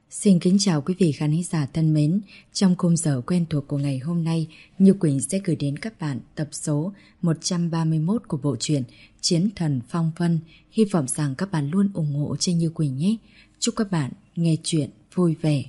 Xin kính chào quý vị khán giả thân mến. Trong khung giờ quen thuộc của ngày hôm nay, Như Quỳnh sẽ gửi đến các bạn tập số 131 của bộ truyện Chiến Thần Phong Vân. Hy vọng rằng các bạn luôn ủng hộ cho Như Quỳnh nhé. Chúc các bạn nghe chuyện vui vẻ.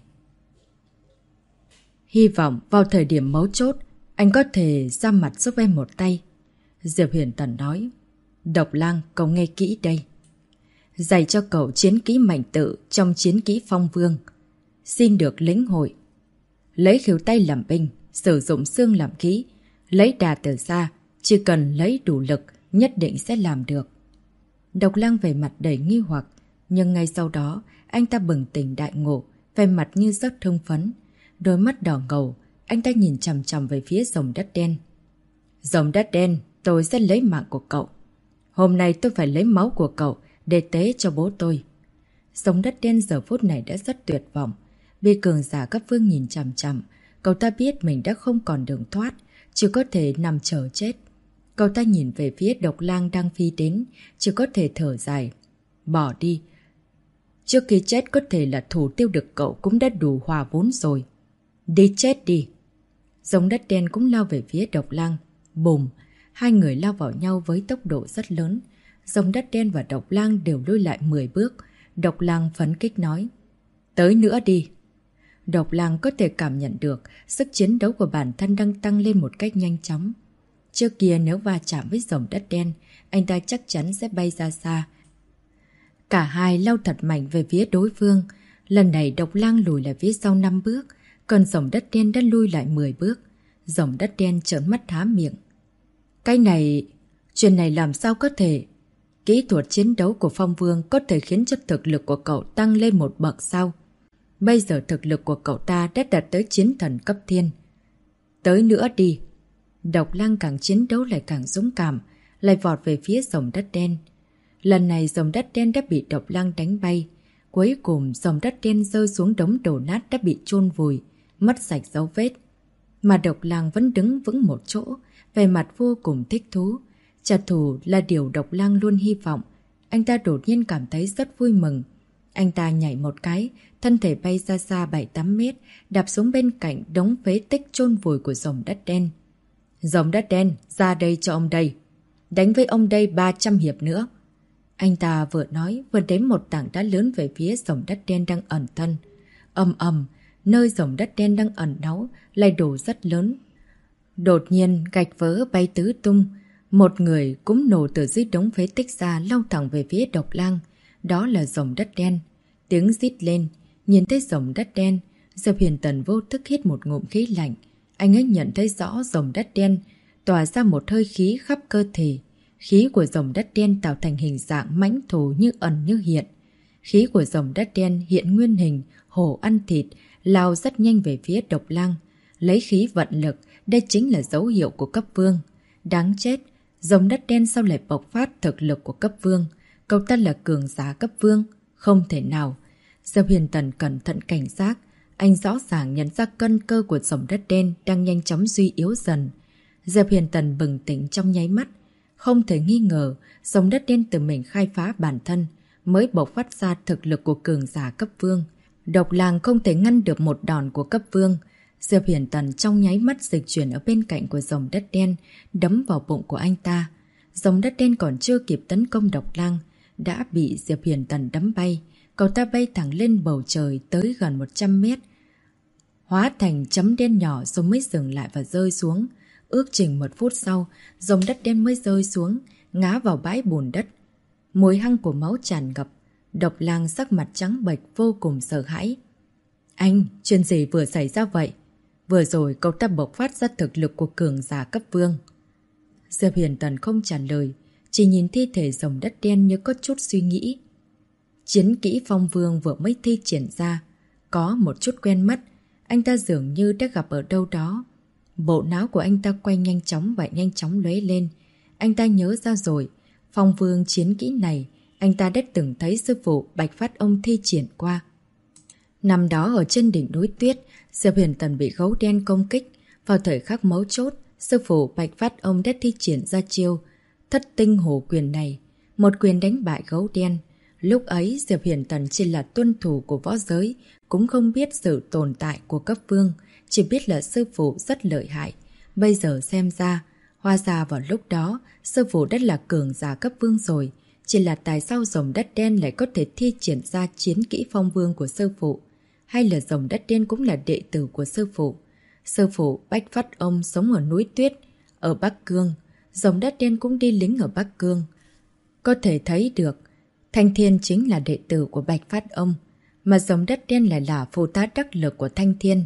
Hy vọng vào thời điểm mấu chốt, anh có thể ra mặt giúp em một tay. Diệp Huyền Tần nói. Độc Lang, cậu nghe kỹ đây. Dạy cho cậu chiến kỹ mạnh tự trong chiến kỹ Phong Vương. Xin được lĩnh hội. Lấy khỉu tay làm binh, sử dụng xương làm khí. Lấy đà từ xa, chỉ cần lấy đủ lực, nhất định sẽ làm được. Độc Lang về mặt đầy nghi hoặc, nhưng ngay sau đó, anh ta bừng tỉnh đại ngộ, về mặt như rất hưng phấn. Đôi mắt đỏ ngầu, anh ta nhìn chằm chằm về phía rồng đất đen. Rồng đất đen, tôi sẽ lấy mạng của cậu. Hôm nay tôi phải lấy máu của cậu để tế cho bố tôi. Rồng đất đen giờ phút này đã rất tuyệt vọng. Vì cường giả cấp vương nhìn chằm chằm, cậu ta biết mình đã không còn đường thoát, chỉ có thể nằm chờ chết. Cậu ta nhìn về phía Độc Lang đang phi đến, chỉ có thể thở dài. Bỏ đi. Trước khi chết có thể là thủ tiêu được cậu cũng đã đủ hòa vốn rồi. Đi chết đi. Rồng đất đen cũng lao về phía Độc Lang. Bùm, hai người lao vào nhau với tốc độ rất lớn. Rồng đất đen và Độc Lang đều lùi lại 10 bước. Độc Lang phấn kích nói. Tới nữa đi. Độc Lang có thể cảm nhận được sức chiến đấu của bản thân đang tăng lên một cách nhanh chóng. Trước kia nếu va chạm với rồng đất đen, anh ta chắc chắn sẽ bay ra xa. Cả hai lao thật mạnh về phía đối phương. Lần này Độc Lang lùi lại phía sau 5 bước, còn rồng đất đen đã lui lại 10 bước. Rồng đất đen trợn mắt há miệng. Cái này... Chuyện này làm sao có thể... Kỹ thuật chiến đấu của Phong Vương có thể khiến cho thực lực của cậu tăng lên một bậc sao? Bây giờ thực lực của cậu ta đã đạt tới chiến thần cấp thiên. Tới nữa đi. Độc Lang càng chiến đấu lại càng dũng cảm, lại vọt về phía rồng đất đen. Lần này rồng đất đen đã bị Độc Lang đánh bay. Cuối cùng rồng đất đen rơi xuống đống đổ nát đã bị chôn vùi, mất sạch dấu vết. Mà Độc Lang vẫn đứng vững một chỗ, vẻ mặt vô cùng thích thú. Trả thù là điều Độc Lang luôn hy vọng. Anh ta đột nhiên cảm thấy rất vui mừng. Anh ta nhảy một cái, thân thể bay ra xa 7-8 mét, đạp xuống bên cạnh đống phế tích chôn vùi của rồng đất đen. Rồng đất đen, ra đây cho ông đây. Đánh với ông đây 300 hiệp nữa. Anh ta vừa nói, vừa đếm một tảng đá lớn về phía rồng đất đen đang ẩn thân. Ầm ầm, nơi rồng đất đen đang ẩn náu lại đổ rất lớn. Đột nhiên, gạch vỡ bay tứ tung. Một người cũng nổ từ dưới đống phế tích ra, lao thẳng về phía Độc Lang. Đó là rồng đất đen. Tiếng rít lên, nhìn thấy rồng đất đen, Diệp Huyền Tần vô thức hít một ngụm khí lạnh. Anh ấy nhận thấy rõ rồng đất đen tỏa ra một hơi khí khắp cơ thể. Khí của rồng đất đen tạo thành hình dạng mãnh thú như ẩn như hiện. Khí của rồng đất đen hiện nguyên hình, hổ ăn thịt, lao rất nhanh về phía Độc Lang. Lấy khí vận lực, đây chính là dấu hiệu của cấp vương. Đáng chết, rồng đất đen sao lại bộc phát thực lực của cấp vương? Cậu ta là cường giả cấp vương. Không thể nào. Diệp Huyền Tần cẩn thận cảnh giác. Anh rõ ràng nhận ra cân cơ của rồng đất đen đang nhanh chóng suy yếu dần. Diệp Huyền Tần bừng tỉnh trong nháy mắt. Không thể nghi ngờ, rồng đất đen từ mình khai phá bản thân mới bộc phát ra thực lực của cường giả cấp vương. Độc Lang không thể ngăn được một đòn của cấp vương. Diệp Huyền Tần trong nháy mắt dịch chuyển ở bên cạnh của rồng đất đen, đấm vào bụng của anh ta. Rồng đất đen còn chưa kịp tấn công Độc Lang, đã bị Diệp Huyền Tần đấm bay. Cậu ta bay thẳng lên bầu trời tới gần 100 mét. Hóa thành chấm đen nhỏ rồi mới dừng lại và rơi xuống. Ước chừng 1 phút sau, rồng đất đen mới rơi xuống, ngã vào bãi bùn đất. Mùi hăng của máu tràn ngập. Độc Lang sắc mặt trắng bệch vô cùng sợ hãi. Anh, chuyện gì vừa xảy ra vậy? Vừa rồi cậu ta bộc phát ra thực lực của cường giả cấp vương. Diệp Huyền Tần không trả lời, chỉ nhìn thi thể rồng đất đen như có chút suy nghĩ. Chiến kỹ Phong Vương vừa mới thi triển ra, có một chút quen mắt, anh ta dường như đã gặp ở đâu đó. Bộ não của anh ta quay nhanh chóng và nhanh chóng lóe lên. Anh ta nhớ ra rồi, Phong Vương chiến kỹ này, anh ta đã từng thấy sư phụ Bạch Phát Ông thi triển qua. Năm đó ở trên đỉnh núi tuyết, Diệp Huyền Tần bị gấu đen công kích. Vào thời khắc mấu chốt, sư phụ Bạch Phát Ông đã thi triển ra chiêu Thất Tinh Hổ Quyền này. Một quyền đánh bại gấu đen. Lúc ấy Diệp Hiển Tần chỉ là tuân thủ của võ giới, cũng không biết sự tồn tại của cấp vương, chỉ biết là sư phụ rất lợi hại. Bây giờ xem ra, hóa ra vào lúc đó, sư phụ đã là cường giả cấp vương rồi. Chỉ là tại sao rồng đất đen lại có thể thi triển ra chiến kỹ phong vương của sư phụ? Hay là rồng đất đen cũng là đệ tử của sư phụ? Sư phụ Bách Phát Ông sống ở núi Tuyết, ở Bắc Cương. Rồng đất đen cũng đi lính ở Bắc Cương. Có thể thấy được, Thanh Thiên chính là đệ tử của Bạch Phát Ông, mà rồng đất đen lại là phụ tá đắc lực của Thanh Thiên.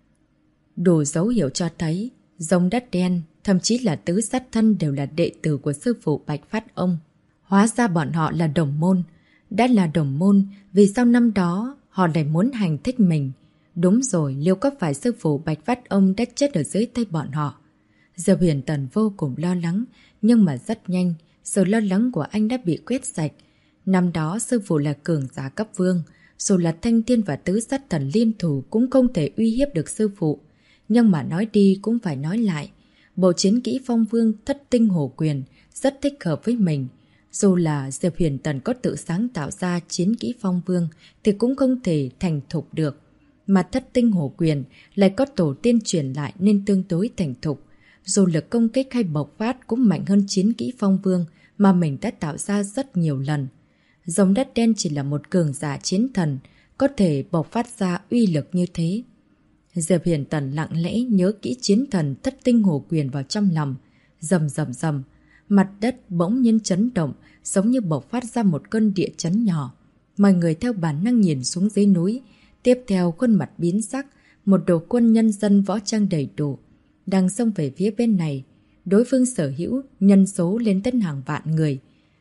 Đủ dấu hiệu cho thấy, rồng đất đen, thậm chí là tứ sát thân đều là đệ tử của sư phụ Bạch Phát Ông. Hóa ra bọn họ là đồng môn. Đã là đồng môn, vì sau năm đó họ lại muốn hành thích mình. Đúng rồi, liệu có phải sư phụ Bạch Phát Ông đã chết ở dưới tay bọn họ? Diệp Hiển Tần vô cùng lo lắng, nhưng mà rất nhanh, sự lo lắng của anh đã bị quét sạch. Năm đó sư phụ là cường giả cấp vương, dù là Thanh Thiên và tứ sát thần liên thủ cũng không thể uy hiếp được sư phụ. Nhưng mà nói đi cũng phải nói lại, bộ chiến kỹ phong vương thất tinh hổ quyền rất thích hợp với mình. Dù là Diệp Hiển Tần có tự sáng tạo ra chiến kỹ phong vương thì cũng không thể thành thục được. Mà thất tinh hổ quyền lại có tổ tiên truyền lại nên tương đối thành thục. Dù lực công kích hay bộc phát cũng mạnh hơn chiến kỹ phong vương mà mình đã tạo ra rất nhiều lần. Rồng đất đen chỉ là một cường giả chiến thần, có thể bộc phát ra uy lực như thế. Diệp Hiển Tần lặng lẽ nhớ kỹ chiến thần thất tinh hổ quyền vào trong lòng. Rầm rầm rầm, mặt đất bỗng nhiên chấn động, giống như bộc phát ra một cơn địa chấn nhỏ. Mọi người theo bản năng nhìn xuống dưới núi. Tiếp theo khuôn mặt biến sắc, một đội quân nhân dân võ trang đầy đủ đang xông về phía bên này. Đối phương sở hữu nhân số lên tới hàng vạn người.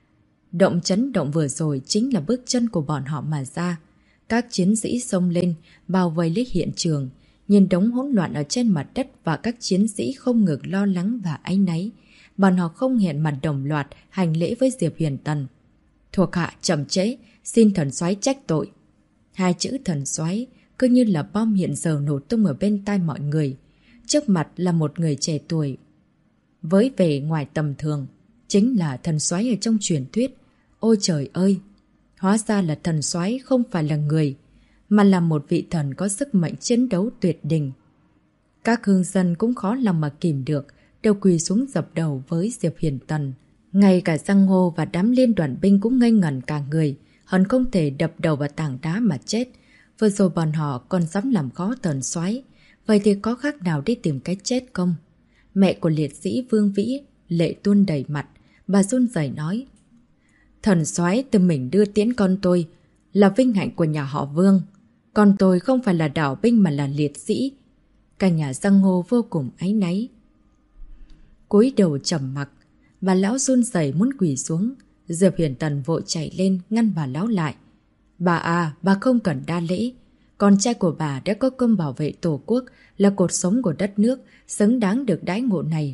Động chấn động vừa rồi chính là bước chân của bọn họ mà ra. Các chiến sĩ xông lên, bao vây lấy hiện trường, nhìn đống hỗn loạn ở trên mặt đất và các chiến sĩ không ngừng lo lắng và áy náy. Bọn họ không hẹn mà đồng loạt hành lễ với Diệp Hiển Tần. Thuộc hạ chậm trễ, xin thần soái trách tội. Hai chữ thần soái cứ như là bom hiện giờ nổ tung ở bên tai mọi người. Trước mặt là một người trẻ tuổi với vẻ ngoài tầm thường, chính là thần soái ở trong truyền thuyết. Ôi trời ơi! Hóa ra là thần soái không phải là người, mà là một vị thần có sức mạnh chiến đấu tuyệt đỉnh. Các hương dân cũng khó lòng mà kìm được, đều quỳ xuống dập đầu với Diệp Hiển Tần. Ngay cả Giang Hồ và đám liên đoàn binh cũng ngây ngẩn cả người, hận không thể đập đầu vào tảng đá mà chết. Vừa rồi bọn họ còn dám làm khó thần soái, vậy thì có khác nào đi tìm cái chết không? Mẹ của liệt sĩ Vương Vĩ lệ tuôn đầy mặt, bà run rẩy nói: Thần soái tự mình đưa tiễn con tôi, là vinh hạnh của nhà họ Vương. Con tôi không phải là đảo binh mà là liệt sĩ. Cả nhà Giang Hồ vô cùng áy náy. Cúi đầu trầm mặc, bà lão run rẩy muốn quỳ xuống. Diệp Hiển Tần vội chạy lên ngăn bà lão lại. Bà à, bà không cần đa lễ. Con trai của bà đã có công bảo vệ tổ quốc, là cột sống của đất nước, xứng đáng được đãi ngộ này.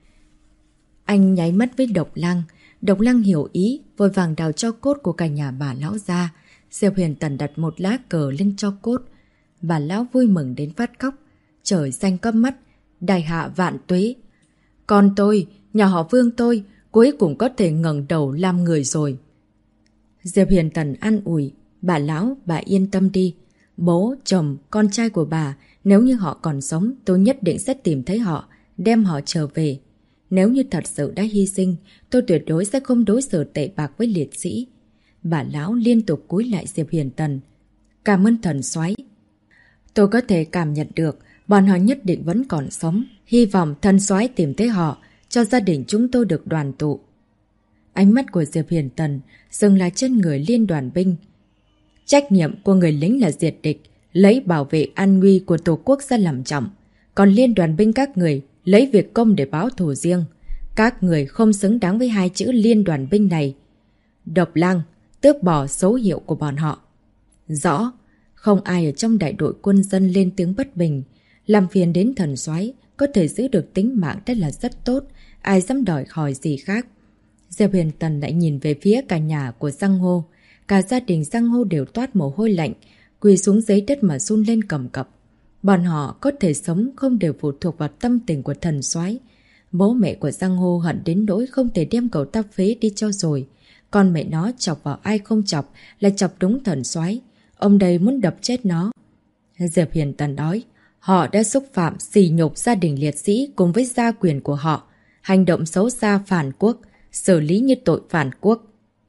Anh nháy mắt với Độc Lăng. Độc Lăng hiểu ý, vội vàng đào tro cốt của cả nhà bà lão ra. Diệp Hiển Tần đặt một lá cờ lên tro cốt. Bà lão vui mừng đến phát khóc. Trời xanh câm mắt, đại hạ vạn tuế. Con tôi, nhà họ Vương tôi, cuối cùng có thể ngẩng đầu làm người rồi. Diệp Hiển Tần an ủi: Bà lão, bà yên tâm đi. Bố, chồng, con trai của bà, nếu như họ còn sống, tôi nhất định sẽ tìm thấy họ, đem họ trở về. Nếu như thật sự đã hy sinh, tôi tuyệt đối sẽ không đối xử tệ bạc với liệt sĩ. Bà lão liên tục cúi lại Diệp Hiển Tần. Cảm ơn thần soái. Tôi có thể cảm nhận được bọn họ nhất định vẫn còn sống. Hy vọng thần soái tìm thấy họ, cho gia đình chúng tôi được đoàn tụ. Ánh mắt của Diệp Hiển Tần dừng lại trên người liên đoàn binh. Trách nhiệm của người lính là diệt địch, lấy bảo vệ an nguy của tổ quốc ra làm trọng. Còn liên đoàn binh các người lấy việc công để báo thù riêng. Các người không xứng đáng với hai chữ liên đoàn binh này. Độc Lăng, tước bỏ số hiệu của bọn họ. Rõ, không ai ở trong đại đội quân dân lên tiếng bất bình. Làm phiền đến thần soái, có thể giữ được tính mạng đã là rất tốt, ai dám đòi hỏi gì khác. Diệp Hiển Tần lại nhìn về phía cả nhà của Giang Hồ. Cả gia đình Giang Hồ đều toát mồ hôi lạnh, quỳ xuống dưới đất mà run lên cầm cập. Bọn họ có thể sống không đều phụ thuộc vào tâm tình của thần soái. Bố mẹ của Giang Hồ hận đến nỗi không thể đem cậu ta phế đi cho rồi. Con mẹ nó chọc vào ai không chọc, lại chọc đúng thần soái. Ông đây muốn đập chết nó. Diệp Hiền Tần nói, họ đã xúc phạm, sỉ nhục gia đình liệt sĩ cùng với gia quyền của họ. Hành động xấu xa phản quốc, xử lý như tội phản quốc.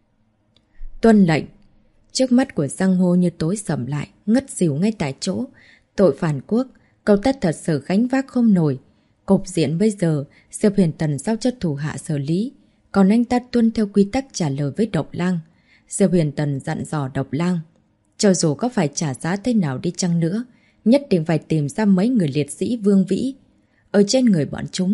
Tuân lệnh. Trước mắt của Giang Hô như tối sầm lại, ngất xỉu ngay tại chỗ. Tội phản quốc, cậu ta thật sự gánh vác không nổi. Cục diện bây giờ, Diệp Hiền Tần giao cho thủ hạ xử lý. Còn anh ta tuân theo quy tắc trả lời với Độc Lang. Diệp Hiền Tần dặn dò Độc Lang, cho dù có phải trả giá thế nào đi chăng nữa, nhất định phải tìm ra mấy người liệt sĩ vương vĩ ở trên người bọn chúng.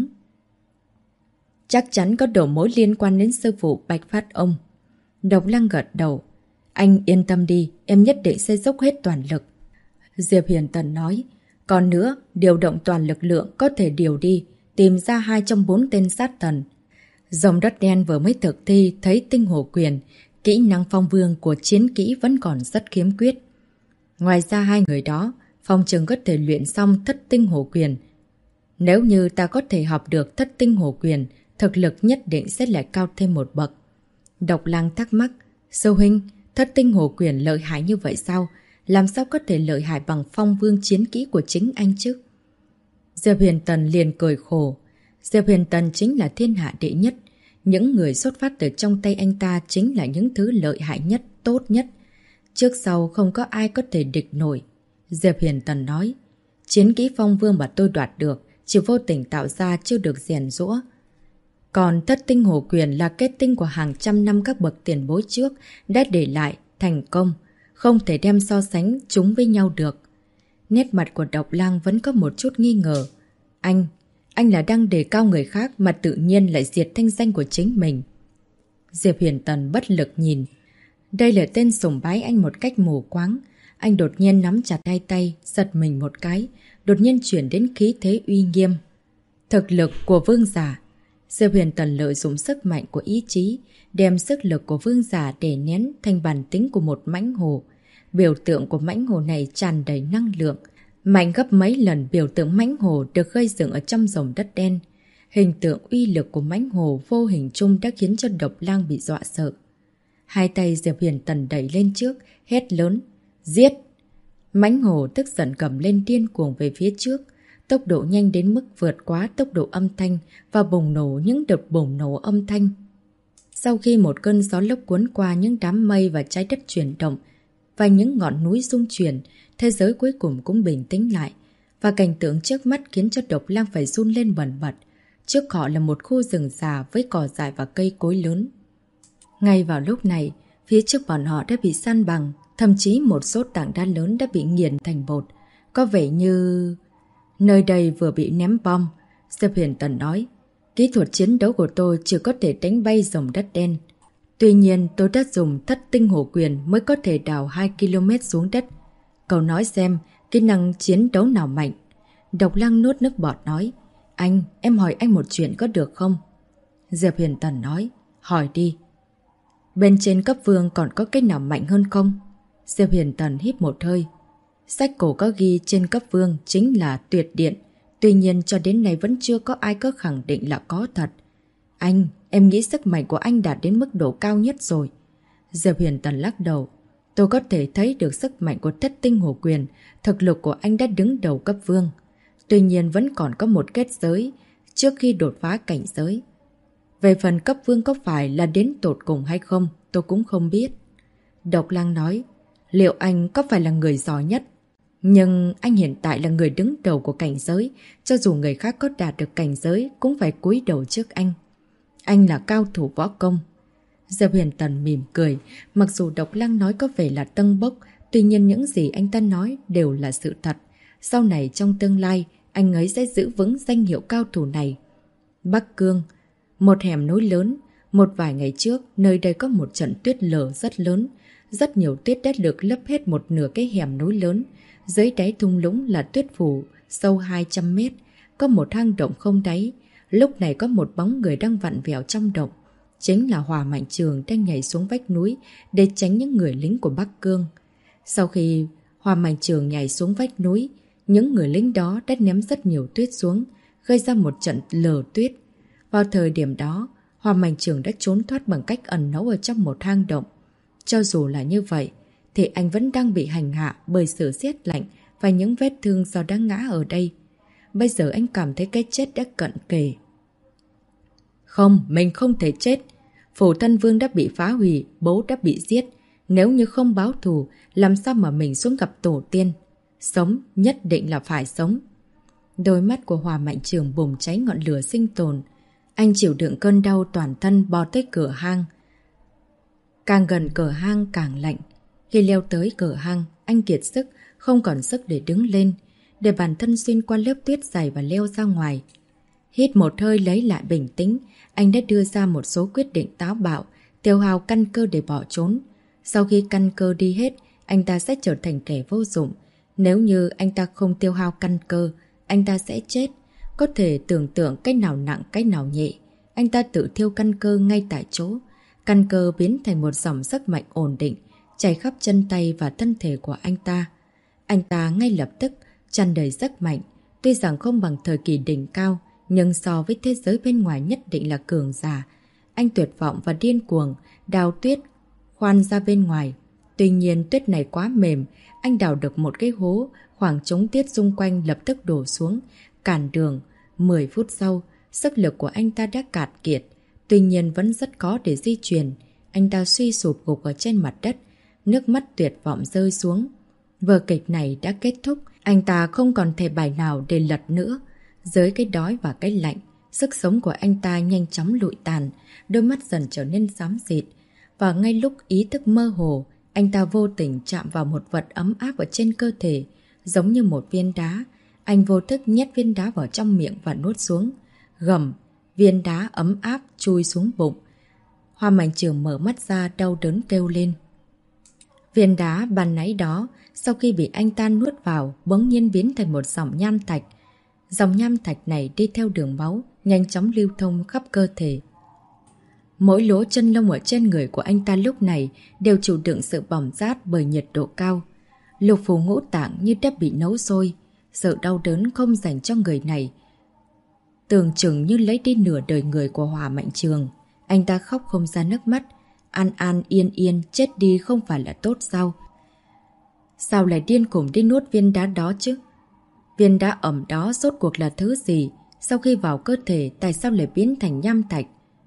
Chắc chắn có đầu mối liên quan đến sư phụ Bạch Phát ông. Độc Lang gật đầu. Anh yên tâm đi, em nhất định sẽ dốc hết toàn lực. Diệp Hiền Tần nói, còn nữa, điều động toàn lực lượng có thể điều đi, tìm ra 2 trong 4 tên sát thần. Dòng đất đen vừa mới thực thi thấy tinh hồ quyền, kỹ năng phong vương của chiến kỹ vẫn còn rất khiếm khuyết. Ngoài ra 2 người đó, Phong Trừng có thể luyện xong thất tinh hồ quyền. Nếu như ta có thể học được thất tinh hồ quyền, thực lực nhất định sẽ lại cao thêm một bậc. Độc Lang thắc mắc, Sư huynh, thất tinh hồ quyền lợi hại như vậy sao? Làm sao có thể lợi hại bằng phong vương chiến kỹ của chính anh chứ? Diệp Hiền Tần liền cười khổ. Diệp Hiền Tần chính là thiên hạ đệ nhất. Những người xuất phát từ trong tay anh ta chính là những thứ lợi hại nhất, tốt nhất. Trước sau không có ai có thể địch nổi. Diệp Hiền Tần nói, chiến kỹ phong vương mà tôi đoạt được, chỉ vô tình tạo ra chưa được rèn giũa. Còn thất tinh hồ quyền là kết tinh của hàng trăm năm các bậc tiền bối trước đã để lại thành công, không thể đem so sánh chúng với nhau được. Nét mặt của Độc Lang vẫn có một chút nghi ngờ. Anh là đang đề cao người khác mà tự nhiên lại diệt thanh danh của chính mình. Diệp Hiền Tần bất lực nhìn. Đây là tên sùng bái anh một cách mù quáng. Anh đột nhiên nắm chặt hai tay, giật mình một cái, đột nhiên chuyển đến khí thế uy nghiêm. Thực lực của vương giả. Diệp Hiền Tần lợi dụng sức mạnh của ý chí, đem sức lực của vương giả để nén thành bản tính của một mãnh hồ. Biểu tượng của mãnh hồ này tràn đầy năng lượng, mạnh gấp mấy lần biểu tượng mãnh hồ được gây dựng ở trong dòng đất đen. Hình tượng uy lực của mãnh hồ vô hình chung đã khiến cho Độc Lang bị dọa sợ. Hai tay Diệp Hiền Tần đẩy lên trước, hét lớn, giết! Mãnh hồ tức giận gầm lên điên cuồng về phía trước, tốc độ nhanh đến mức vượt quá tốc độ âm thanh và bùng nổ những đợt bùng nổ âm thanh. Sau khi một cơn gió lốc cuốn qua những đám mây và trái đất chuyển động và những ngọn núi rung chuyển, thế giới cuối cùng cũng bình tĩnh lại, và cảnh tượng trước mắt khiến cho Độc Lang phải run lên bần bật. Trước họ là một khu rừng già với cỏ dại và cây cối lớn. Ngay vào lúc này, phía trước bọn họ đã bị san bằng, thậm chí một số tảng đá lớn đã bị nghiền thành bột. Có vẻ như nơi đây vừa bị ném bom. Diệp Hiền Tần nói, kỹ thuật chiến đấu của tôi chỉ có thể đánh bay dòng đất đen. Tuy nhiên tôi đã dùng thất tinh hổ quyền mới có thể đào 2 km xuống đất. Cậu nói xem, kỹ năng chiến đấu nào mạnh? Độc Lang nuốt nước bọt nói, em hỏi anh một chuyện có được không? Diệp Hiền Tần nói, hỏi đi. Bên trên cấp vương còn có cái nào mạnh hơn không? Diệp Hiền Tần hít một hơi. Sách cổ có ghi trên cấp vương chính là tuyệt điện. Tuy nhiên cho đến nay vẫn chưa có ai có khẳng định là có thật. Em nghĩ sức mạnh của anh đạt đến mức độ cao nhất rồi. Diệp Hiền Tần lắc đầu. Tôi có thể thấy được sức mạnh của thất tinh hổ quyền. Thực lực của anh đã đứng đầu cấp vương. Tuy nhiên vẫn còn có một kết giới trước khi đột phá cảnh giới. Về phần cấp vương có phải là đến tột cùng hay không, tôi cũng không biết. Độc Lang nói, liệu anh có phải là người giỏi nhất? Nhưng anh hiện tại là người đứng đầu của cảnh giới, cho dù người khác có đạt được cảnh giới cũng phải cúi đầu trước anh. Anh là cao thủ võ công. Diệp Hiền Tần mỉm cười, mặc dù Độc Lang nói có vẻ là tân bốc, tuy nhiên những gì anh ta nói đều là sự thật. Sau này trong tương lai, anh ấy sẽ giữ vững danh hiệu cao thủ này. Bắc Cương, một hẻm núi lớn. Một vài ngày trước, nơi đây có một trận tuyết lở rất lớn. Rất nhiều tuyết đã được lấp hết một nửa cái hẻm núi lớn. Dưới đáy thung lũng là tuyết phủ, sâu 200 mét. Có một hang động không đáy. Lúc này có một bóng người đang vặn vẹo trong động. Chính là Hòa Mạnh Trường đang nhảy xuống vách núi để tránh những người lính của Bắc Cương. Sau khi Hòa Mạnh Trường nhảy xuống vách núi, những người lính đó đã ném rất nhiều tuyết xuống, gây ra một trận lở tuyết. Vào thời điểm đó, Hoa Mạnh Trường đã trốn thoát bằng cách ẩn náu ở trong một hang động. Cho dù là như vậy, thì anh vẫn đang bị hành hạ bởi sự rét lạnh và những vết thương do đã ngã ở đây. Bây giờ anh cảm thấy cái chết đã cận kề. Không, mình không thể chết. Phủ Thân Vương đã bị phá hủy, bố đã bị giết. Nếu như không báo thù, làm sao mà mình xuống gặp tổ tiên? Sống, nhất định là phải sống. Đôi mắt của Hoa Mạnh Trường bùng cháy ngọn lửa sinh tồn. Anh chịu đựng cơn đau toàn thân bò tới cửa hang. Càng gần cửa hang càng lạnh. Khi leo tới cửa hang, anh kiệt sức, không còn sức để đứng lên, để bản thân xuyên qua lớp tuyết dày và leo ra ngoài. Hít một hơi lấy lại bình tĩnh, anh đã đưa ra một số quyết định táo bạo, tiêu hao căn cơ để bỏ trốn. Sau khi căn cơ đi hết, anh ta sẽ trở thành kẻ vô dụng. Nếu như anh ta không tiêu hao căn cơ, anh ta sẽ chết. Có thể tưởng tượng cái nào nặng cái nào nhẹ. Anh ta tự thiêu căn cơ ngay tại chỗ. Căn cơ biến thành một dòng sức mạnh ổn định, chảy khắp chân tay và thân thể của anh ta. Anh ta ngay lập tức tràn đầy sức mạnh. Tuy rằng không bằng thời kỳ đỉnh cao, nhưng so với thế giới bên ngoài nhất định là cường giả. Anh tuyệt vọng và điên cuồng, đào tuyết, khoan ra bên ngoài. Tuy nhiên tuyết này quá mềm, anh đào được một cái hố, khoảng trống tuyết xung quanh lập tức đổ xuống, cản đường. 10 phút sau, sức lực của anh ta đã cạn kiệt, tuy nhiên vẫn rất khó để di chuyển. Anh ta suy sụp gục ở trên mặt đất, nước mắt tuyệt vọng rơi xuống. Vở kịch này đã kết thúc, anh ta không còn thể bài nào để lật nữa. Dưới cái đói và cái lạnh, sức sống của anh ta nhanh chóng lụi tàn, đôi mắt dần trở nên xám xịt. Và ngay lúc ý thức mơ hồ, anh ta vô tình chạm vào một vật ấm áp ở trên cơ thể, giống như một viên đá. Anh vô thức nhét viên đá vào trong miệng và nuốt xuống. Gầm, viên đá ấm áp chui xuống bụng. Hoa Mạnh Trường mở mắt ra đau đớn kêu lên. Viên đá ban nãy đó, sau khi bị anh ta nuốt vào, bỗng nhiên biến thành một dòng nham thạch. Dòng nham thạch này đi theo đường máu, nhanh chóng lưu thông khắp cơ thể. Mỗi lỗ chân lông ở trên người của anh ta lúc này đều chịu đựng sự bỏng rát bởi nhiệt độ cao. Lục phủ ngũ tạng như đã bị nấu sôi. Sự đau đớn không dành cho người này, tưởng chừng như lấy đi nửa đời người của Hoa Mạnh Trường. Anh ta khóc không ra nước mắt. An an yên yên chết đi không phải là tốt sao? Sao lại điên cuồng đi nuốt viên đá đó chứ? Viên đá ẩm đó rốt cuộc là thứ gì? Sau khi vào cơ thể tại sao lại biến thành nham thạch?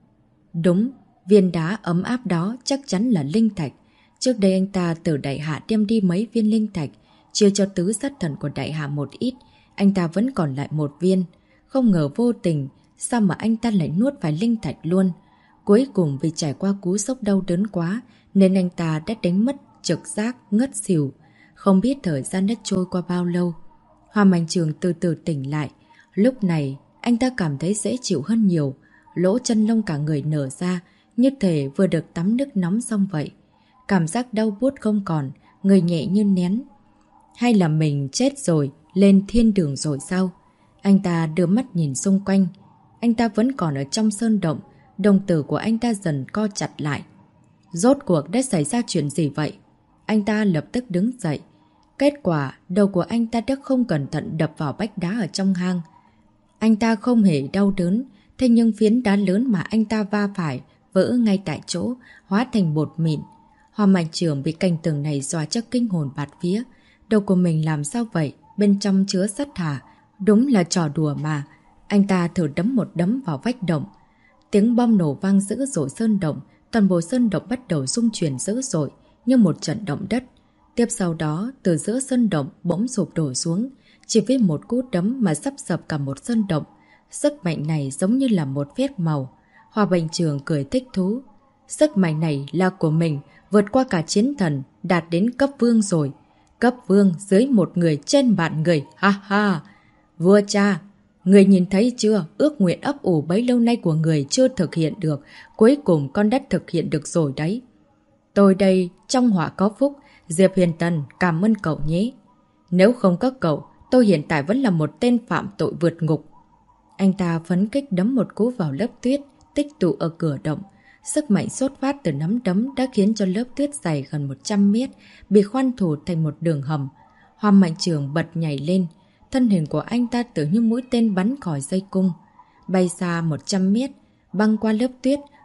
Đúng, viên đá ấm áp đó chắc chắn là linh thạch. Trước đây anh ta từ Đại Hạ đem đi mấy viên linh thạch, chia cho tứ sát thần của Đại Hạ một ít. Anh ta vẫn còn lại một viên. Không ngờ vô tình, sao mà anh ta lại nuốt phải linh thạch luôn? Cuối cùng vì trải qua cú sốc đau đớn quá, nên anh ta đã đánh mất trực giác, ngất xỉu. Không biết thời gian đã trôi qua bao lâu. Hoa Mạnh Trường từ từ tỉnh lại. Lúc này, anh ta cảm thấy dễ chịu hơn nhiều. Lỗ chân lông cả người nở ra, như thể vừa được tắm nước nóng xong vậy. Cảm giác đau buốt không còn, người nhẹ như nén. Hay là mình chết rồi, lên thiên đường rồi sao? Anh ta đưa mắt nhìn xung quanh. Anh ta vẫn còn ở trong sơn động. Đồng tử của anh ta dần co chặt lại. Rốt cuộc đã xảy ra chuyện gì vậy? Anh ta lập tức đứng dậy. Kết quả, đầu của anh ta đã không cẩn thận đập vào vách đá ở trong hang. Anh ta không hề đau đớn, thế nhưng phiến đá lớn mà anh ta va phải vỡ ngay tại chỗ, hóa thành bột mịn. Hoa Mạnh Trường bị cảnh tượng này dọa cho kinh hồn bạt vía. Đầu của mình làm sao vậy? Bên trong chứa sắt hả? Đúng là trò đùa mà. Anh ta thử đấm một đấm vào vách động. Tiếng bom nổ vang dữ dội sơn động. Toàn bộ sơn động bắt đầu rung chuyển dữ dội như một trận động đất. Tiếp sau đó, từ giữa sơn động bỗng sụp đổ xuống. Chỉ với một cú đấm mà sắp sập cả một sơn động. Sức mạnh này giống như là một phép màu. Hoa Mạnh Trường cười thích thú. Sức mạnh này là của mình, vượt qua cả chiến thần, đạt đến cấp vương rồi. Cấp vương dưới một người trên vạn người, ha ha! Vua cha, người nhìn thấy chưa, ước nguyện ấp ủ bấy lâu nay của người chưa thực hiện được, cuối cùng con đã thực hiện được rồi đấy. Tôi đây, trong họa có phúc, Diệp Huyền Tần cảm ơn cậu nhé. Nếu không có cậu, tôi hiện tại vẫn là một tên phạm tội vượt ngục. Anh ta phấn kích đấm một cú vào lớp tuyết, tích tụ ở cửa động. Sức mạnh xuất phát từ nắm đấm đã khiến cho lớp tuyết dày gần 100 mét bị khoan thủng thành một đường hầm. Hoa Mạnh Trường bật nhảy lên. Thân hình của anh ta tưởng như mũi tên bắn khỏi dây cung. Bay xa 100 mét, băng qua lớp tuyết,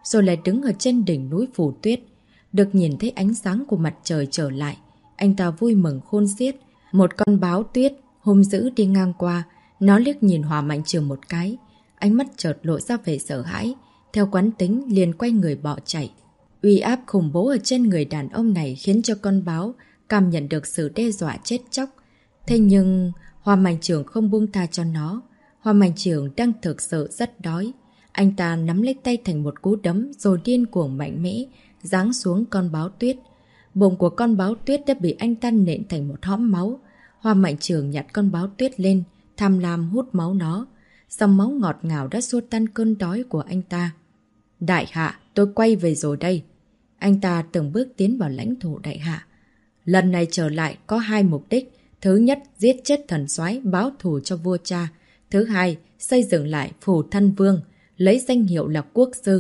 rồi lại đứng ở trên đỉnh núi Phù Tuyết. Được nhìn thấy ánh sáng của mặt trời trở lại, anh ta vui mừng khôn xiết. Một con báo tuyết hung dữ đi ngang qua, nó liếc nhìn Hòa Mạnh Trường một cái, ánh mắt chợt lộ ra vẻ sợ hãi, theo quán tính liền quay người bỏ chạy. Uy áp khủng bố ở trên người đàn ông này khiến cho con báo cảm nhận được sự đe dọa chết chóc. Thế nhưng Hòa Mạnh Trường không buông tha cho nó. Hòa Mạnh Trường đang thực sự rất đói. Anh ta nắm lấy tay thành một cú đấm rồi điên cuồng mạnh mẽ giáng xuống con báo tuyết. Bụng của con báo tuyết đã bị anh ta nện thành một hõm máu. Hòa Mạnh Trường nhặt con báo tuyết lên, tham lam hút máu nó. Dòng máu ngọt ngào đã xua tan cơn đói của anh ta. Đại hạ, tôi quay về rồi đây. Anh ta từng bước tiến vào lãnh thổ đại hạ. Lần này trở lại có hai mục đích. Thứ nhất, giết chết thần soái báo thù cho vua cha. Thứ hai, xây dựng lại Phù Thân Vương, lấy danh hiệu là quốc sư.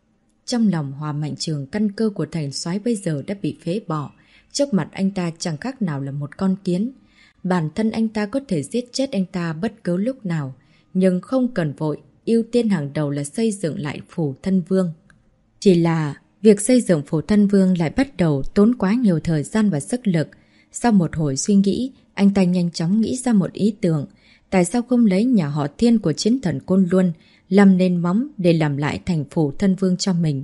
Trong lòng Hòa Mạnh Trường, căn cơ của thần soái bây giờ đã bị phế bỏ. Trước mặt anh ta chẳng khác nào là một con kiến. Bản thân anh ta có thể giết chết anh ta bất cứ lúc nào, nhưng không cần vội, ưu tiên hàng đầu là xây dựng lại Phù Thân Vương. Chỉ là việc xây dựng Phù Thân Vương lại bắt đầu tốn quá nhiều thời gian và sức lực. Sau một hồi suy nghĩ, anh ta nhanh chóng nghĩ ra một ý tưởng. Tại sao không lấy nhà họ Thiên của chiến thần Côn Luân làm nền móng để làm lại thành Phù Thân Vương cho mình?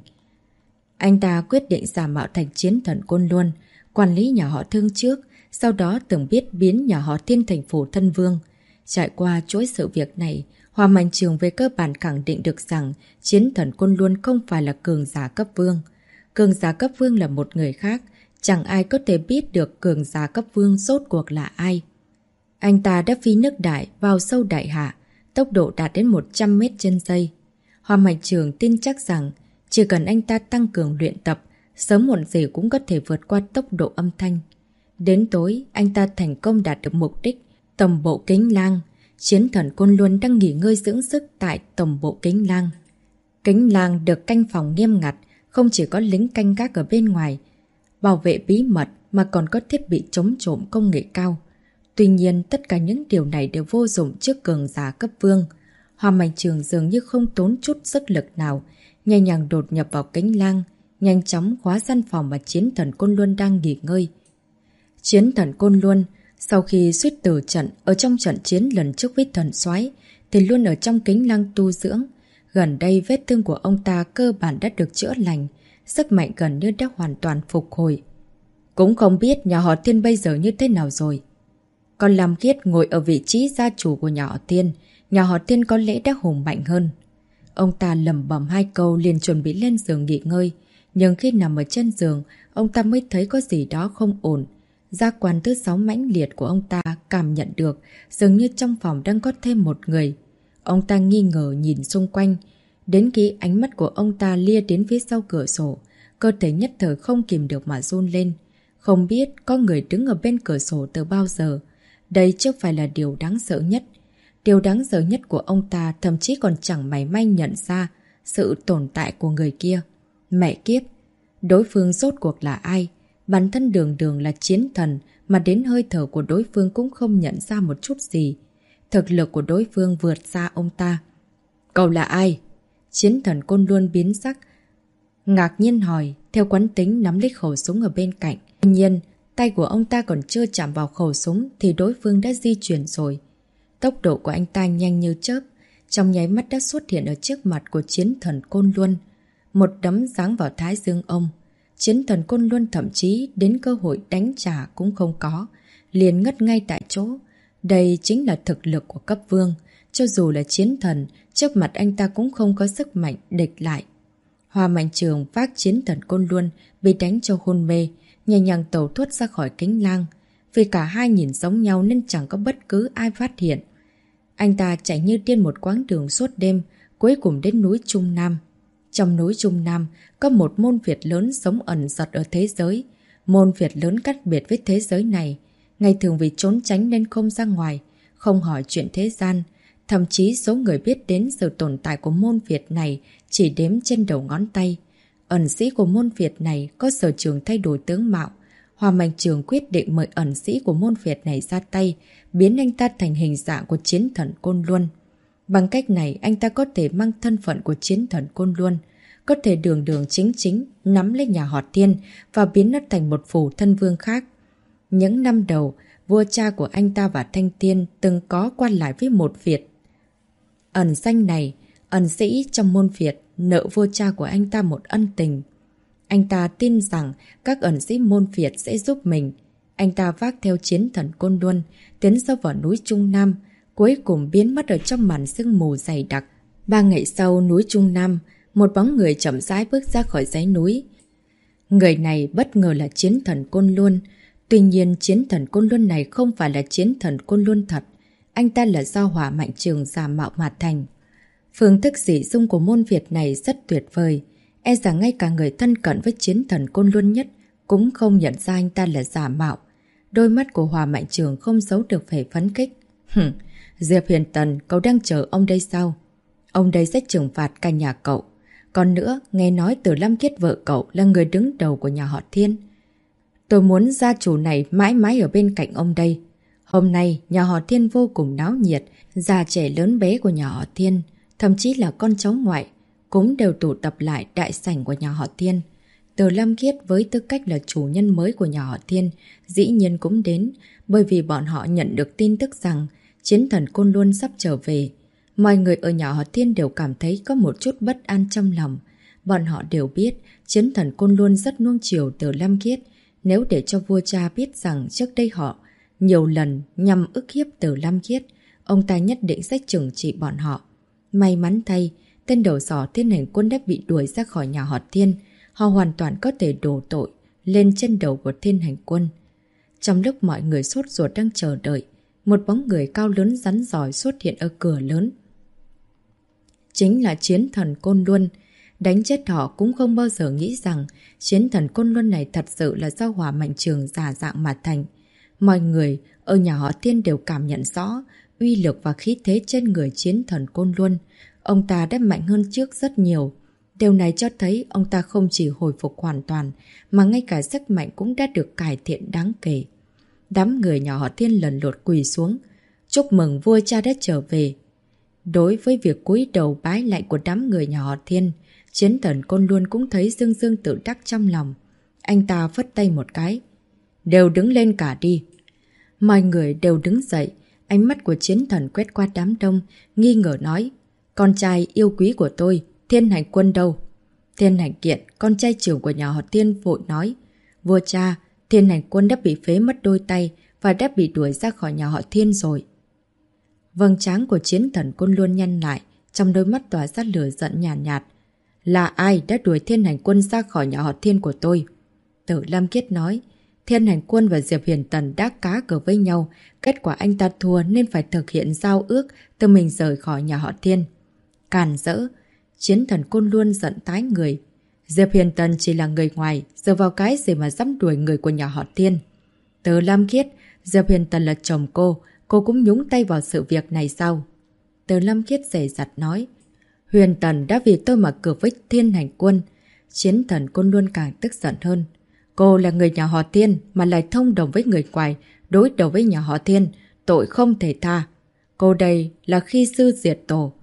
Anh ta quyết định giả mạo thành chiến thần Côn Luân, quản lý nhà họ Thương trước, sau đó từng biết biến nhà họ Thiên thành Phù Thân Vương. Trải qua chuỗi sự việc này, Hòa Mạnh Trường về cơ bản khẳng định được rằng chiến thần Côn Luân không phải là cường giả cấp vương. Cường giả cấp vương là một người khác, chẳng ai có thể biết được cường giả cấp vương rốt cuộc là ai. Anh ta đã phi nước đại vào sâu đại hạ, tốc độ đạt đến 100 mét trên giây. Hòa Mạnh Trường tin chắc rằng chỉ cần anh ta tăng cường luyện tập, sớm muộn gì cũng có thể vượt qua tốc độ âm thanh. Đến tối, anh ta thành công đạt được mục đích, Tổng bộ Kính Lang. Chiến thần Côn Luân đang nghỉ ngơi dưỡng sức tại Tổng bộ Kính Lang. Kính Lang được canh phòng nghiêm ngặt, không chỉ có lính canh gác ở bên ngoài, bảo vệ bí mật mà còn có thiết bị chống trộm công nghệ cao. Tuy nhiên, tất cả những điều này đều vô dụng trước cường giả cấp vương. Hòa Mạnh Trường dường như không tốn chút sức lực nào, nhẹ nhàng đột nhập vào Kính Lang, nhanh chóng khóa gian phòng mà chiến thần Côn Luân đang nghỉ ngơi. Chiến thần Côn Luân sau khi suýt tử trận ở trong trận chiến lần trước với thần soái thì luôn ở trong Kính Lang tu dưỡng. Gần đây vết thương của ông ta cơ bản đã được chữa lành, sức mạnh gần như đã hoàn toàn phục hồi. Cũng không biết nhà họ Thiên bây giờ như thế nào rồi. Còn Lam Khiết ngồi ở vị trí gia chủ của nhà họ Thiên, nhà họ Thiên có lẽ đã hùng mạnh hơn. Ông ta lẩm bẩm hai câu liền chuẩn bị lên giường nghỉ ngơi, nhưng khi nằm ở trên giường, ông ta mới thấy có gì đó không ổn. Giác quan thứ 6 mãnh liệt của ông ta cảm nhận được dường như trong phòng đang có thêm một người. Ông ta nghi ngờ nhìn xung quanh, đến khi ánh mắt của ông ta lia đến phía sau cửa sổ, cơ thể nhất thời không kìm được mà run lên. Không biết có người đứng ở bên cửa sổ từ bao giờ. Đây chưa phải là điều đáng sợ nhất. Điều đáng sợ nhất của ông ta thậm chí còn chẳng mảy may nhận ra sự tồn tại của người kia. Mẹ kiếp! Đối phương rốt cuộc là ai? Bản thân đường đường là chiến thần mà đến hơi thở của đối phương cũng không nhận ra một chút gì. Thực lực của đối phương vượt xa ông ta. Cậu là ai? Chiến thần Côn Luân biến sắc, ngạc nhiên hỏi, theo quán tính nắm lấy khẩu súng ở bên cạnh. Tuy nhiên, tay của ông ta còn chưa chạm vào khẩu súng thì đối phương đã di chuyển rồi. Tốc độ của anh ta nhanh như chớp, trong nháy mắt đã xuất hiện ở trước mặt của chiến thần Côn Luân. Một đấm giáng vào thái dương ông. Chiến thần Côn Luân thậm chí đến cơ hội đánh trả cũng không có, liền ngất ngay tại chỗ. Đây chính là thực lực của cấp vương. Cho dù là chiến thần, trước mặt anh ta cũng không có sức mạnh địch lại. Hòa Mạnh Trường vác chiến thần Côn Luân bị đánh cho hôn mê, nhẹ nhàng tẩu thoát ra khỏi Kính Lang. Vì cả hai nhìn giống nhau nên chẳng có bất cứ ai phát hiện. Anh ta chạy như điên một quãng đường suốt đêm, cuối cùng đến núi Trung Nam. Trong núi Trung Nam có một môn Việt lớn sống ẩn giật ở thế giới. Môn Việt lớn cách biệt với thế giới này. Ngày thường vì trốn tránh nên không ra ngoài, không hỏi chuyện thế gian. Thậm chí số người biết đến sự tồn tại của môn Việt này chỉ đếm trên đầu ngón tay. Ẩn sĩ của môn Việt này có sở trường thay đổi tướng mạo. Hòa Mạnh Trường quyết định mời ẩn sĩ của môn Việt này ra tay, biến anh ta thành hình dạng của chiến thần Côn Luân. Bằng cách này anh ta có thể mang thân phận của chiến thần Côn Luân, có thể đường đường chính chính nắm lấy nhà họ Thiên và biến nó thành một phủ thân vương khác. Những năm đầu, vua cha của anh ta và Thanh Tiên từng có quan lại với một Việt. Ẩn danh này, ẩn sĩ trong môn Việt nợ vua cha của anh ta một ân tình. Anh ta tin rằng các ẩn sĩ môn Việt sẽ giúp mình. Anh ta vác theo chiến thần Côn Luân, tiến sâu vào núi Trung Nam, cuối cùng biến mất ở trong màn sương mù dày đặc. 3 ngày sau núi Trung Nam, một bóng người chậm rãi bước ra khỏi dãy núi. Người này bất ngờ là chiến thần Côn Luân. Tuy nhiên chiến thần Côn Luân này không phải là chiến thần Côn Luân thật. Anh ta là do Hỏa Mạnh Trường giả mạo mà thành. Phương thức dị dung của môn Việt này rất tuyệt vời. E rằng ngay cả người thân cận với chiến thần Côn Luân nhất cũng không nhận ra anh ta là giả mạo. Đôi mắt của Hỏa Mạnh Trường không giấu được vẻ phấn khích. Diệp Huyền Tần, cậu đang chờ ông đây sao? Ông đây sẽ trừng phạt cả nhà cậu. Còn nữa, nghe nói Tử Lam Kiết vợ cậu là người đứng đầu của nhà họ Thiên. Tôi muốn gia chủ này mãi mãi ở bên cạnh ông đây. Hôm nay, nhà họ Thiên vô cùng náo nhiệt, già trẻ lớn bé của nhà họ Thiên, thậm chí là con cháu ngoại, cũng đều tụ tập lại đại sảnh của nhà họ Thiên. Tử Lam Kiết với tư cách là chủ nhân mới của nhà họ Thiên, dĩ nhiên cũng đến, bởi vì bọn họ nhận được tin tức rằng chiến thần Côn Luân sắp trở về. Mọi người ở nhà họ Thiên đều cảm thấy có một chút bất an trong lòng. Bọn họ đều biết chiến thần Côn Luân rất nuông chiều Tử Lam Kiết. Nếu để cho vua cha biết rằng trước đây họ nhiều lần nhằm ức hiếp Tử Lam Kiết, ông ta nhất định sẽ trừng trị bọn họ. May mắn thay, tên đầu sỏ Thiên Hành Quân đã bị đuổi ra khỏi nhà họ Thiên. Họ hoàn toàn có thể đổ tội lên trên đầu của Thiên Hành Quân. Trong lúc mọi người sốt ruột đang chờ đợi, một bóng người cao lớn rắn giỏi xuất hiện ở cửa lớn. Chính là chiến thần Côn Luân. Đánh chết họ cũng không bao giờ nghĩ rằng chiến thần Côn Luân này thật sự là do Hỏa Mạnh Trường giả dạng mà thành. Mọi người ở nhà họ Thiên đều cảm nhận rõ uy lực và khí thế trên người chiến thần Côn Luân. Ông ta đã mạnh hơn trước rất nhiều. Điều này cho thấy ông ta không chỉ hồi phục hoàn toàn, mà ngay cả sức mạnh cũng đã được cải thiện đáng kể. Đám người nhà họ Thiên lần lượt quỳ xuống, chúc mừng vua cha đã trở về. Đối với việc cúi đầu bái lạy của đám người nhà họ Thiên, chiến thần Côn Luân cũng thấy dương dương tự đắc trong lòng. Anh ta phất tay một cái. Đều đứng lên cả đi. Mọi người đều đứng dậy. Ánh mắt của chiến thần quét qua đám đông, nghi ngờ nói. Con trai yêu quý của tôi, Thiên Hành Quân đâu? Thiên Hành Kiện, con trai trưởng của nhà họ Thiên vội nói. Vua cha, Thiên Hành Quân đã bị phế mất đôi tay và đã bị đuổi ra khỏi nhà họ Thiên rồi. Vầng trán của chiến thần Côn Luân nhăn lại, trong đôi mắt tỏa ra lửa giận nhàn nhạt. Là ai đã đuổi Thiên Hành Quân ra khỏi nhà họ Thiên của tôi? Tử Lam Kiết nói. Thiên Hành Quân và Diệp Huyền Tần đã cá cược với nhau, kết quả anh ta thua nên phải thực hiện giao ước tự mình rời khỏi nhà họ Thiên. Càn rỡ! Chiến thần Côn Luân giận tái người. Diệp Huyền Tần chỉ là người ngoài, dựa vào cái gì mà dám đuổi người của nhà họ Thiên? Tử Lam Kiết, Diệp Huyền Tần là chồng cô cũng nhúng tay vào sự việc này sao? Tử Lam Kiết dè dặt nói. Huyền Tần đã vì tôi mà cược với Thiên Hành Quân. Chiến thần Côn Luân càng tức giận hơn. Cô là người nhà họ Thiên mà lại thông đồng với người ngoài, đối đầu với nhà họ Thiên, tội không thể tha. Cô đây là khi sư diệt tổ.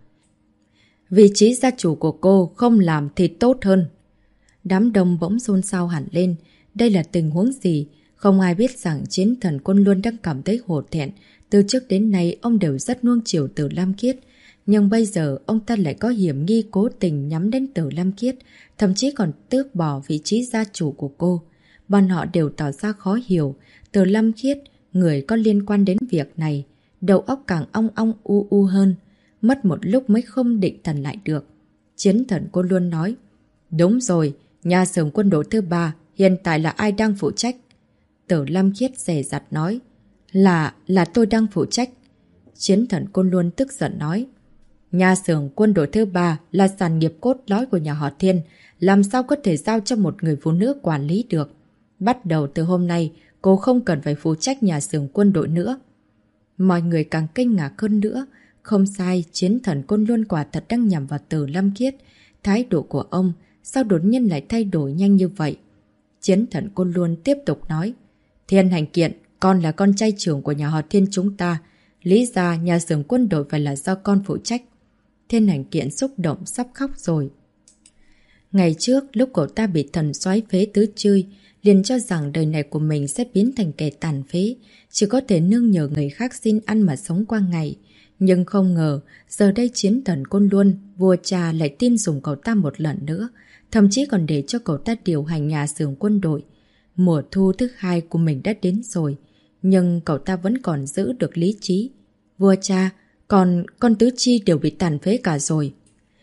Vị trí gia chủ của cô không làm thì tốt hơn. Đám đông bỗng xôn xao hẳn lên. Đây là tình huống gì? Không ai biết rằng chiến thần Côn Luân đang cảm thấy hổ thẹn. Từ trước đến nay ông đều rất nuông chiều Tử Lam Kiết. Nhưng bây giờ ông ta lại có hiểm nghi cố tình nhắm đến Tử Lam Kiết, thậm chí còn tước bỏ vị trí gia chủ của cô. Bọn họ đều tỏ ra khó hiểu. Tử Lam Kiết, người có liên quan đến việc này, đầu óc càng ong ong u u hơn. Mất một lúc mới không định thần lại được. Chiến thần Côn Luân nói. Đúng rồi, nhà xưởng quân đội thứ 3 hiện tại là ai đang phụ trách? Tử Lam Kiết dè dặt nói. Là tôi đang phụ trách. Chiến thần Côn Luân tức giận nói. Nhà xưởng quân đội thứ 3 là sản nghiệp cốt lõi của nhà họ Thiên, làm sao có thể giao cho một người phụ nữ quản lý được? Bắt đầu từ hôm nay, cô không cần phải phụ trách nhà xưởng quân đội nữa. Mọi người càng kinh ngạc hơn nữa. Không sai, chiến thần Côn Luân quả thật đang nhằm vào Tử Lam Kiết. Thái độ của ông sao đột nhiên lại thay đổi nhanh như vậy? Chiến thần Côn Luân tiếp tục nói. Thiên Hành Kiện, con là con trai trưởng của nhà họ Thiên chúng ta. Lý ra nhà xưởng quân đội phải là do con phụ trách. Thiên Hành Kiện xúc động sắp khóc rồi. Ngày trước, lúc cậu ta bị thần soái phế tứ chươi, liền cho rằng đời này của mình sẽ biến thành kẻ tàn phế, chỉ có thể nương nhờ người khác xin ăn mà sống qua ngày. Nhưng không ngờ, giờ đây chiến thần Côn Luân, vua cha lại tin dùng cậu ta một lần nữa, thậm chí còn để cho cậu ta điều hành nhà xưởng quân đội. Mùa thu thứ hai của mình đã đến rồi, nhưng cậu ta vẫn còn giữ được lý trí. Vua cha, còn con tứ chi đều bị tàn phế cả rồi.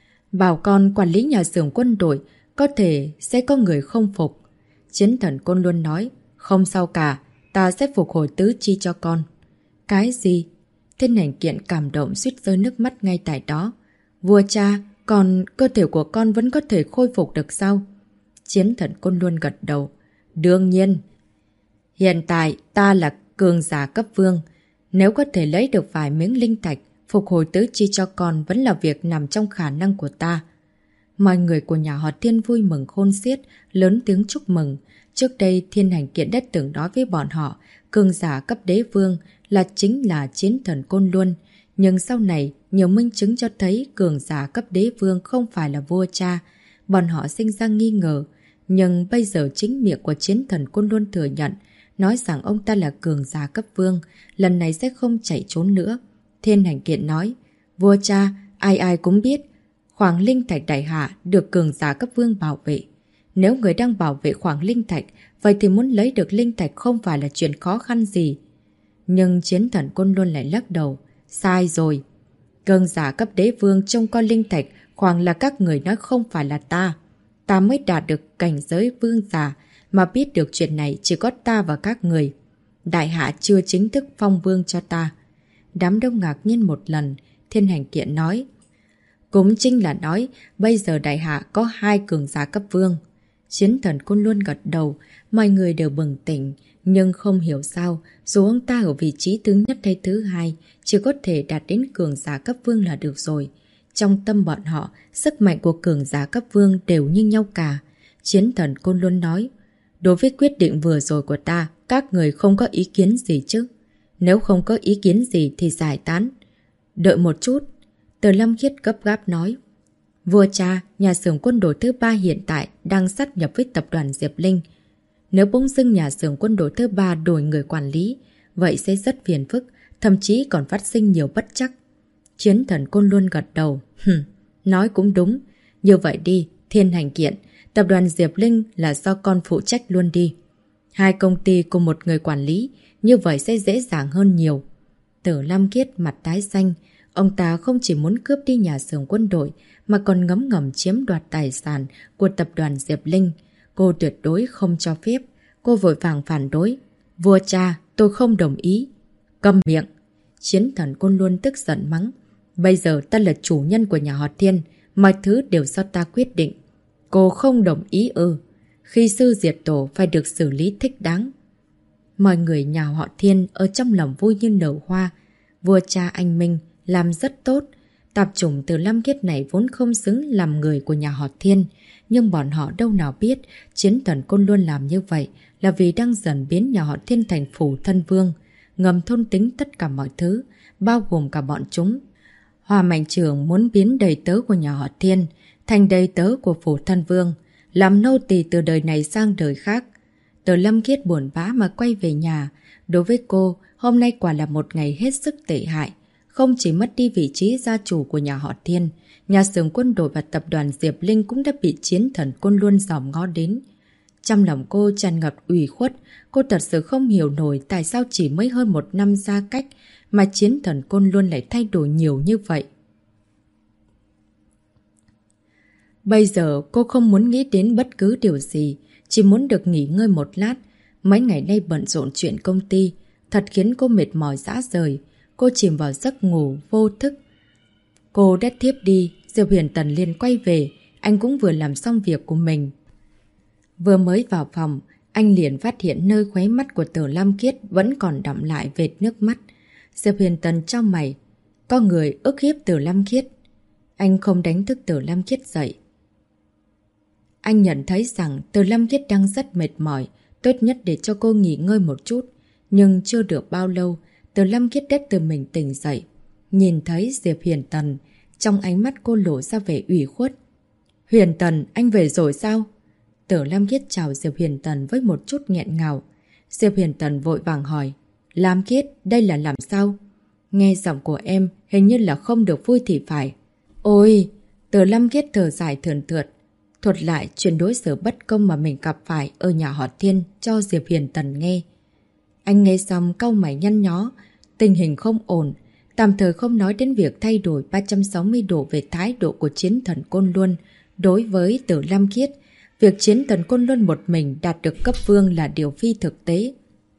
Bảo con quản lý nhà xưởng quân đội, có thể sẽ có người không phục. Chiến thần Côn Luân nói, không sao cả, ta sẽ phục hồi tứ chi cho con. Cái gì? Thiên Hành Kiện cảm động suýt rơi nước mắt ngay tại đó. Vua cha, còn cơ thể của con vẫn có thể khôi phục được sao? Chiến thần Côn Luân gật đầu. Đương nhiên. Hiện tại ta là cường giả cấp vương. Nếu có thể lấy được vài miếng linh thạch, phục hồi tứ chi cho con vẫn là việc nằm trong khả năng của ta. Mọi người của nhà họ Thiên vui mừng khôn xiết, lớn tiếng chúc mừng. Trước đây Thiên Hành Kiện đã từng nói với bọn họ, cường giả cấp đế vương chính là chiến thần Côn Luân. Nhưng sau này, nhiều minh chứng cho thấy cường giả cấp đế vương không phải là vua cha. Bọn họ sinh ra nghi ngờ. Nhưng bây giờ chính miệng của chiến thần Côn Luân thừa nhận, nói rằng ông ta là cường giả cấp vương, lần này sẽ không chạy trốn nữa. Thiên Hành Kiện nói, vua cha, ai ai cũng biết, khoảng linh thạch đại hạ được cường giả cấp vương bảo vệ. Nếu người đang bảo vệ khoảng linh thạch, vậy thì muốn lấy được linh thạch không phải là chuyện khó khăn gì. Nhưng chiến thần Côn Luân lại lắc đầu, sai rồi. Cường giả cấp đế vương trông coi linh thạch khoảng là các người nói không phải là ta. Ta mới đạt được cảnh giới vương giả, mà biết được chuyện này chỉ có ta và các người. Đại hạ chưa chính thức phong vương cho ta. Đám đông ngạc nhiên một lần, Thiên Hành Kiện nói. Cũng chính là nói, bây giờ đại hạ có 2 cường giả cấp vương. Chiến thần Côn Luân gật đầu, mọi người đều bừng tỉnh, nhưng không hiểu sao, dù ông ta ở vị trí thứ nhất hay thứ hai, chỉ có thể đạt đến cường giả cấp vương là được rồi. Trong tâm bọn họ, sức mạnh của cường giả cấp vương đều như nhau cả. Chiến thần Côn Luân nói, đối với quyết định vừa rồi của ta, các người không có ý kiến gì chứ? Nếu không có ý kiến gì thì giải tán. Đợi một chút. Từ Lâm Khiết gấp gáp nói. Vua cha, nhà xưởng quân đội thứ 3 hiện tại đang sát nhập với tập đoàn Diệp Linh. Nếu bỗng dưng nhà xưởng quân đội thứ 3 đổi người quản lý, vậy sẽ rất phiền phức, thậm chí còn phát sinh nhiều bất trắc. Chiến thần Côn Luân gật đầu. Nói cũng đúng. Như vậy đi, Thiên Hành Kiện, tập đoàn Diệp Linh là do con phụ trách luôn đi. 2 công ty cùng một người quản lý, như vậy sẽ dễ dàng hơn nhiều. Tử Lam Khiết mặt tái xanh, ông ta không chỉ muốn cướp đi nhà xưởng quân đội, mà còn ngấm ngầm chiếm đoạt tài sản của tập đoàn Diệp Linh. Cô tuyệt đối không cho phép. Cô vội vàng phản đối. Vua cha, tôi không đồng ý. Câm miệng. Chiến thần Côn Luân tức giận mắng. Bây giờ ta là chủ nhân của nhà họ Thiên, mọi thứ đều do ta quyết định. Cô không đồng ý ư? Khi sư diệt tổ phải được xử lý thích đáng. Mọi người nhà họ Thiên ở trong lòng vui như nở hoa. Vua cha anh Minh làm rất tốt. Tạp chủng Từ Lam Khiết này vốn không xứng làm người của nhà họ Thiên. Nhưng bọn họ đâu nào biết chiến thần Côn Luân làm như vậy là vì đang dần biến nhà họ Thiên thành phủ thân vương, ngầm thôn tính tất cả mọi thứ, bao gồm cả bọn chúng. Hoa Mạnh Trưởng muốn biến đầy tớ của nhà họ Thiên thành đầy tớ của phủ thân vương, làm nô tỳ từ đời này sang đời khác. Từ Lâm Khiết buồn bã mà quay về nhà. Đối với cô, hôm nay quả là một ngày hết sức tệ hại. Không chỉ mất đi vị trí gia chủ của nhà họ Thiên, nhà xưởng quân đội và tập đoàn Diệp Linh cũng đã bị chiến thần Côn Luân dòm ngó đến. Trong lòng cô tràn ngập ủy khuất, cô thật sự không hiểu nổi tại sao chỉ mới hơn 1 năm xa cách mà chiến thần Côn Luân lại thay đổi nhiều như vậy. Bây giờ cô không muốn nghĩ đến bất cứ điều gì, chỉ muốn được nghỉ ngơi một lát. Mấy ngày nay bận rộn chuyện công ty, thật khiến cô mệt mỏi rã rời. Cô chìm vào giấc ngủ vô thức. Cô đã thiếp đi, Diệp Huyền Tần liền quay về, anh cũng vừa làm xong việc của mình. Vừa mới vào phòng, anh liền phát hiện nơi khóe mắt của Tử Lam Khiết vẫn còn đọng lại vệt nước mắt. Diệp Huyền Tần chau mày, có người ức hiếp Tử Lam Khiết. Anh không đánh thức Tử Lam Khiết dậy. Anh nhận thấy rằng Tử Lam Khiết đang rất mệt mỏi, tốt nhất để cho cô nghỉ ngơi một chút. Nhưng chưa được bao lâu, Tử Lam Khiết đã từ mình tỉnh dậy. Nhìn thấy Diệp Huyền Tần, trong ánh mắt cô lộ ra vẻ ủy khuất. Huyền Tần, anh về rồi sao? Tử Lam Khiết chào Diệp Huyền Tần với một chút nghẹn ngào. Diệp Huyền Tần vội vàng hỏi. Lam Khiết, đây là làm sao? Nghe giọng của em hình như là không được vui thì phải. Ôi! Tử Lam Khiết thở dài thườn thượt. Thuật lại chuyện đối xử bất công mà mình gặp phải ở nhà họ Thiên cho Diệp Huyền Tần nghe. Anh nghe xong cau mày nhăn nhó. Tình hình không ổn. Tạm thời không nói đến việc thay đổi 360 độ về thái độ của chiến thần Côn Luân đối với Tử Lam Khiết. Việc chiến thần Côn Luân một mình đạt được cấp vương là điều phi thực tế.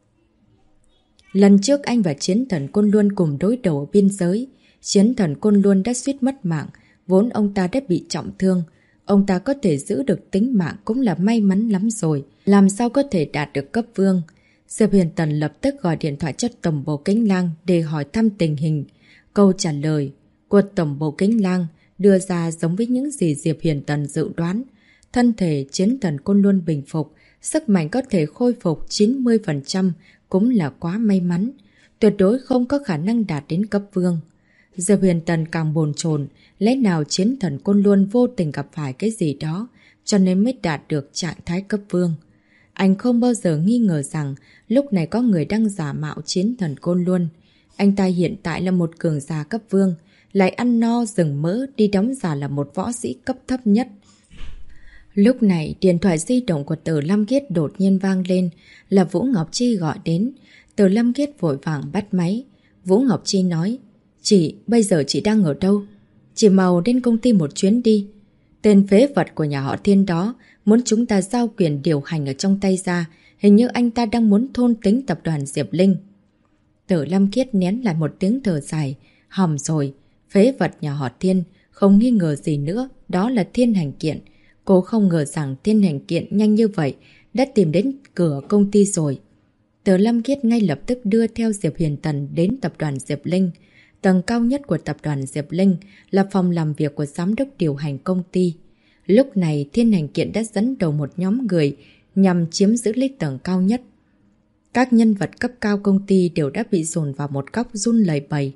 Lần trước anh và chiến thần Côn Luân cùng đối đầu ở biên giới. Chiến thần Côn Luân đã suýt mất mạng, vốn ông ta đã bị trọng thương. Ông ta có thể giữ được tính mạng cũng là may mắn lắm rồi. Làm sao có thể đạt được cấp vương? Diệp Huyền Tần lập tức gọi điện thoại cho Tổng bộ Kính Lang để hỏi thăm tình hình. Câu trả lời của Tổng bộ Kính Lang đưa ra giống với những gì Diệp Huyền Tần dự đoán. Thân thể chiến thần Côn Luân bình phục, sức mạnh có thể khôi phục 90% cũng là quá may mắn. Tuyệt đối không có khả năng đạt đến cấp vương. Diệp Huyền Tần càng bồn chồn, lẽ nào chiến thần Côn Luân vô tình gặp phải cái gì đó cho nên mới đạt được trạng thái cấp vương. Anh không bao giờ nghi ngờ rằng lúc này có người đang giả mạo chiến thần Côn Luân. Anh ta hiện tại là một cường giả cấp vương, lại ăn no rừng mỡ đi đóng giả là một võ sĩ cấp thấp nhất. Lúc này, điện thoại di động của Tử Lam Khiết đột nhiên vang lên, là Vũ Ngọc Chi gọi đến. Tử Lam Khiết vội vàng bắt máy. Vũ Ngọc Chi nói, chị, bây giờ chị đang ở đâu? Chị mau đến công ty một chuyến đi. Tên phế vật của nhà họ Thiên đó muốn chúng ta giao quyền điều hành ở trong tay ra. Hình như anh ta đang muốn thôn tính tập đoàn Diệp Linh. Tử Lam Khiết nén lại một tiếng thở dài. Hỏng rồi, phế vật nhà họ Thiên, không nghi ngờ gì nữa, đó là Thiên Hành Kiện. Cô không ngờ rằng Thiên Hành Kiện nhanh như vậy đã tìm đến cửa công ty rồi. Tử Lam Khiết ngay lập tức đưa theo Diệp Huyền Tần đến tập đoàn Diệp Linh. Tầng cao nhất của tập đoàn Diệp Linh là phòng làm việc của giám đốc điều hành công ty. Lúc này Thiên Hành Kiện đã dẫn đầu một nhóm người nhằm chiếm giữ lấy tầng cao nhất. Các nhân vật cấp cao công ty đều đã bị dồn vào một góc run lẩy bẩy.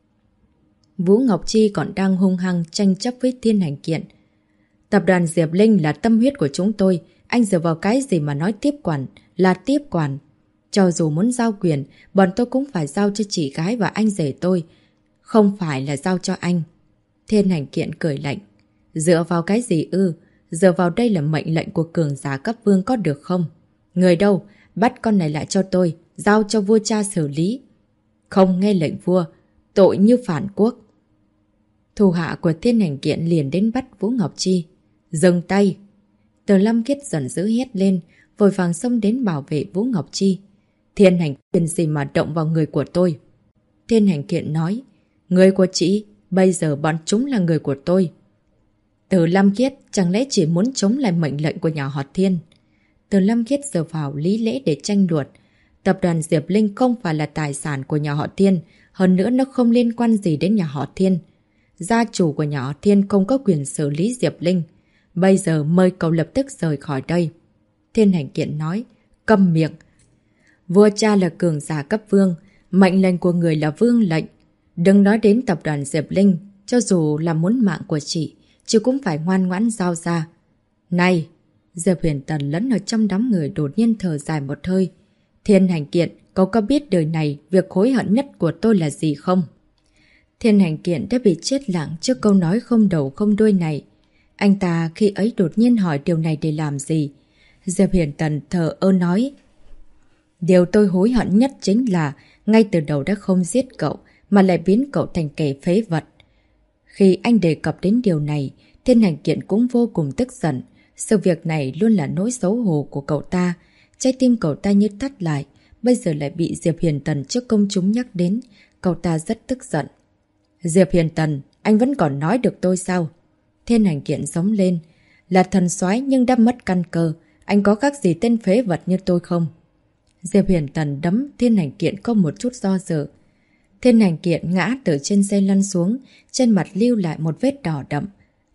Vũ Ngọc Chi còn đang hung hăng tranh chấp với Thiên Hành Kiện. Tập đoàn Diệp Linh là tâm huyết của chúng tôi. Anh dựa vào cái gì mà nói tiếp quản là tiếp quản? Cho dù muốn giao quyền, bọn tôi cũng phải giao cho chị gái và anh rể tôi. Không phải là giao cho anh. Thiên Hành Kiện cười lạnh. Dựa vào cái gì ư? Dựa vào đây là mệnh lệnh của cường giả cấp vương có được không? Người đâu? Bắt con này lại cho tôi. Giao cho vua cha xử lý. Không nghe lệnh vua. Tội như phản quốc. Thủ hạ của Thiên Hành Kiện liền đến bắt Vũ Ngọc Chi. Dừng tay! Tử Lam Khiết giận dữ hét lên, vội vàng xông đến bảo vệ Vũ Ngọc Chi. Thiên Hành Kiện gì mà động vào người của tôi? Thiên Hành Kiện nói, người của chị, bây giờ bọn chúng là người của tôi. Tử Lam Khiết chẳng lẽ chỉ muốn chống lại mệnh lệnh của nhà họ Thiên? Tử Lam Khiết giờ vào lý lẽ để tranh luận. Tập đoàn Diệp Linh không phải là tài sản của nhà họ Thiên, hơn nữa nó không liên quan gì đến nhà họ Thiên. Gia chủ của nhà họ Thiên không có quyền xử lý Diệp Linh. Bây giờ mời cậu lập tức rời khỏi đây. Thiên Hành Kiện nói, câm miệng. Vua cha là cường giả cấp vương, mệnh lệnh của người là vương lệnh. Đừng nói đến tập đoàn Diệp Linh, cho dù là muốn mạng của chị cũng phải ngoan ngoãn giao ra. Này! Diệp Huyền Tần lẫn ở trong đám người đột nhiên thở dài một hơi. Thiên Hành Kiện, cậu có biết đời này việc hối hận nhất của tôi là gì không? Thiên Hành Kiện đã bị chết lặng trước câu nói không đầu không đuôi này. Anh ta khi ấy đột nhiên hỏi điều này để làm gì? Diệp Huyền Tần thờ ơ nói. Điều tôi hối hận nhất chính là ngay từ đầu đã không giết cậu mà lại biến cậu thành kẻ phế vật. Khi anh đề cập đến điều này, Thiên Hành Kiện cũng vô cùng tức giận. Sự việc này luôn là nỗi xấu hổ của cậu ta. Trái tim cậu ta như thắt lại, bây giờ lại bị Diệp Huyền Tần trước công chúng nhắc đến. Cậu ta rất tức giận. Diệp Huyền Tần, anh vẫn còn nói được tôi sao? Thiên Hành Kiện giống lên. Là thần soái nhưng đã mất căn cơ. Anh có khác gì tên phế vật như tôi không? Diệp Huyền Tần đấm Thiên Hành Kiện có một chút do dự. Thiên Hành Kiện ngã từ trên xe lăn xuống, trên mặt lưu lại một vết đỏ đậm.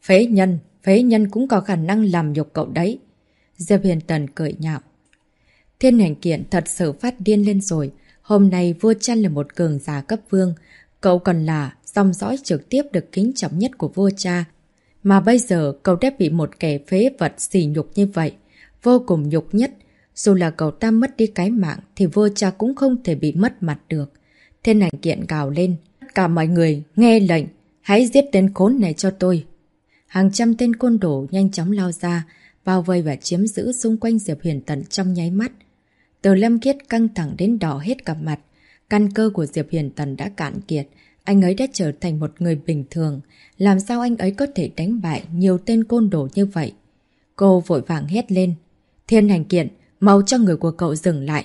Phế nhân cũng có khả năng làm nhục cậu đấy. Diệp Huyền Tần cười nhạo. Thiên Hành Kiện thật sự phát điên lên rồi. Hôm nay vua Trăn là một cường giả cấp vương. Cậu còn là dòng dõi trực tiếp được kính trọng nhất của vua cha. Mà bây giờ cậu đã bị một kẻ phế vật sỉ nhục như vậy, vô cùng nhục nhất. Dù là cậu ta mất đi cái mạng thì vua cha cũng không thể bị mất mặt được. Thiên Hành Kiện gào lên. Tất cả mọi người nghe lệnh, hãy giết tên khốn này cho tôi. Hàng trăm tên côn đồ nhanh chóng lao ra, bao vây và chiếm giữ xung quanh Diệp Huyền Tần trong nháy mắt. Từ Lâm Khiết căng thẳng đến đỏ hết cả mặt. Căn cơ của Diệp Huyền Tần đã cạn kiệt. Anh ấy đã trở thành một người bình thường. Làm sao anh ấy có thể đánh bại nhiều tên côn đồ như vậy? Cô vội vàng hét lên. Thiên Hành Kiện, mau cho người của cậu dừng lại.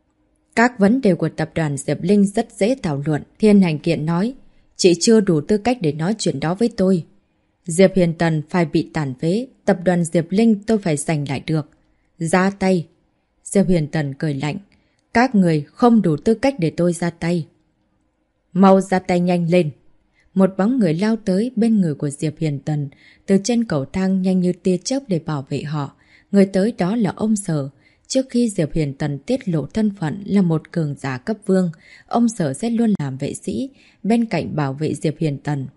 Các vấn đề của tập đoàn Diệp Linh rất dễ thảo luận. Thiên Hành Kiện nói, chị chưa đủ tư cách để nói chuyện đó với tôi. Diệp Huyền Tần phải bị tàn phế, tập đoàn Diệp Linh tôi phải giành lại được. Ra tay. Diệp Huyền Tần cười lạnh. Các người không đủ tư cách để tôi ra tay. Mau ra tay nhanh lên. Một bóng người lao tới bên người của Diệp Huyền Tần, từ trên cầu thang nhanh như tia chớp để bảo vệ họ. Người tới đó là ông Sở. Trước khi Diệp Huyền Tần tiết lộ thân phận là một cường giả cấp vương, ông Sở sẽ luôn làm vệ sĩ, bên cạnh bảo vệ Diệp Huyền Tần.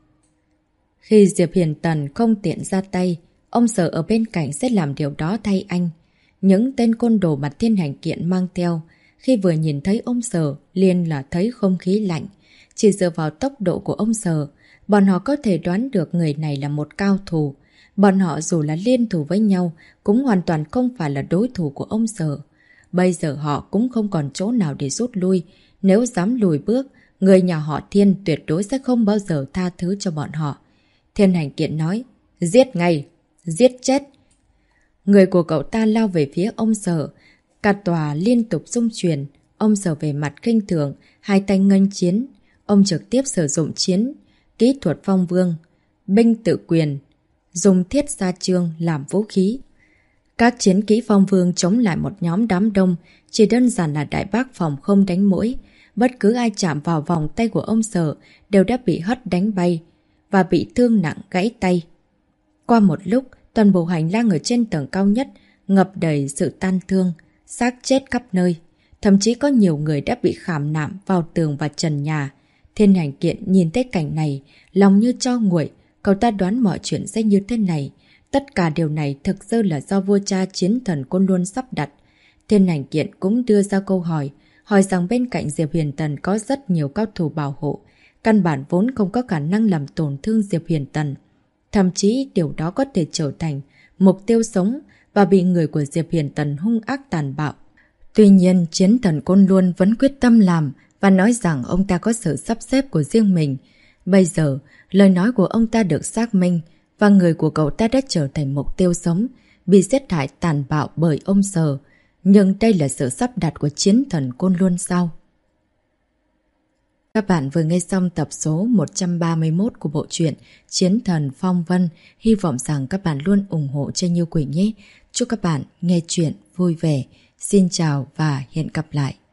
Khi Diệp Huyền Tần không tiện ra tay, ông Sở ở bên cạnh sẽ làm điều đó thay anh. Những tên côn đồ mà Thiên Hành Kiện mang theo, khi vừa nhìn thấy ông Sở liền là thấy không khí lạnh. Chỉ dựa vào tốc độ của ông Sở, bọn họ có thể đoán được người này là một cao thủ. Bọn họ dù là liên thủ với nhau cũng hoàn toàn không phải là đối thủ của ông Sở. Bây giờ họ cũng không còn chỗ nào để rút lui. Nếu dám lùi bước, người nhà họ Thiên tuyệt đối sẽ không bao giờ tha thứ cho bọn họ. Thiên Hành Kiện nói, giết ngay, giết chết. Người của cậu ta lao về phía ông Sở. Cả tòa liên tục xung chuyển. Ông Sở về mặt khinh thường, hai tay nghênh chiến. Ông trực tiếp sử dụng kỹ thuật phong vương, binh tự quyền, dùng thiết sa trương làm vũ khí. Các chiến kỹ phong vương chống lại một nhóm đám đông chỉ đơn giản là đại bác phòng không đánh mũi. Bất cứ ai chạm vào vòng tay của ông Sở đều đã bị hất đánh bay và bị thương nặng gãy tay. Qua một lúc, toàn bộ hành lang ở trên tầng cao nhất ngập đầy sự tan thương, xác chết khắp nơi. Thậm chí có nhiều người đã bị khảm nạm vào tường và trần nhà. Thiên Hành Kiện nhìn thấy cảnh này, lòng như tro nguội. Cậu ta đoán mọi chuyện sẽ như thế này. Tất cả điều này thực sự là do vua cha chiến thần Côn Luân sắp đặt. Thiên Hành Kiện cũng đưa ra câu hỏi rằng bên cạnh Diệp Huyền Tần có rất nhiều cao thủ bảo hộ. Căn bản vốn không có khả năng làm tổn thương Diệp Huyền Tần. Thậm chí điều đó có thể trở thành mục tiêu sống và bị người của Diệp Huyền Tần hung ác tàn bạo. Tuy nhiên, chiến thần Côn Luân vẫn quyết tâm làm và nói rằng ông ta có sự sắp xếp của riêng mình. Bây giờ, lời nói của ông ta được xác minh và người của cậu ta đã trở thành mục tiêu sống, bị giết hại tàn bạo bởi ông Sở. Nhưng đây là sự sắp đặt của chiến thần Côn Luân sao? Các bạn vừa nghe xong tập số 131 của bộ truyện Chiến thần Phong Vân. Hy vọng rằng các bạn luôn ủng hộ cho Như Quỳnh nhé. Chúc các bạn nghe chuyện vui vẻ. Xin chào và hẹn gặp lại.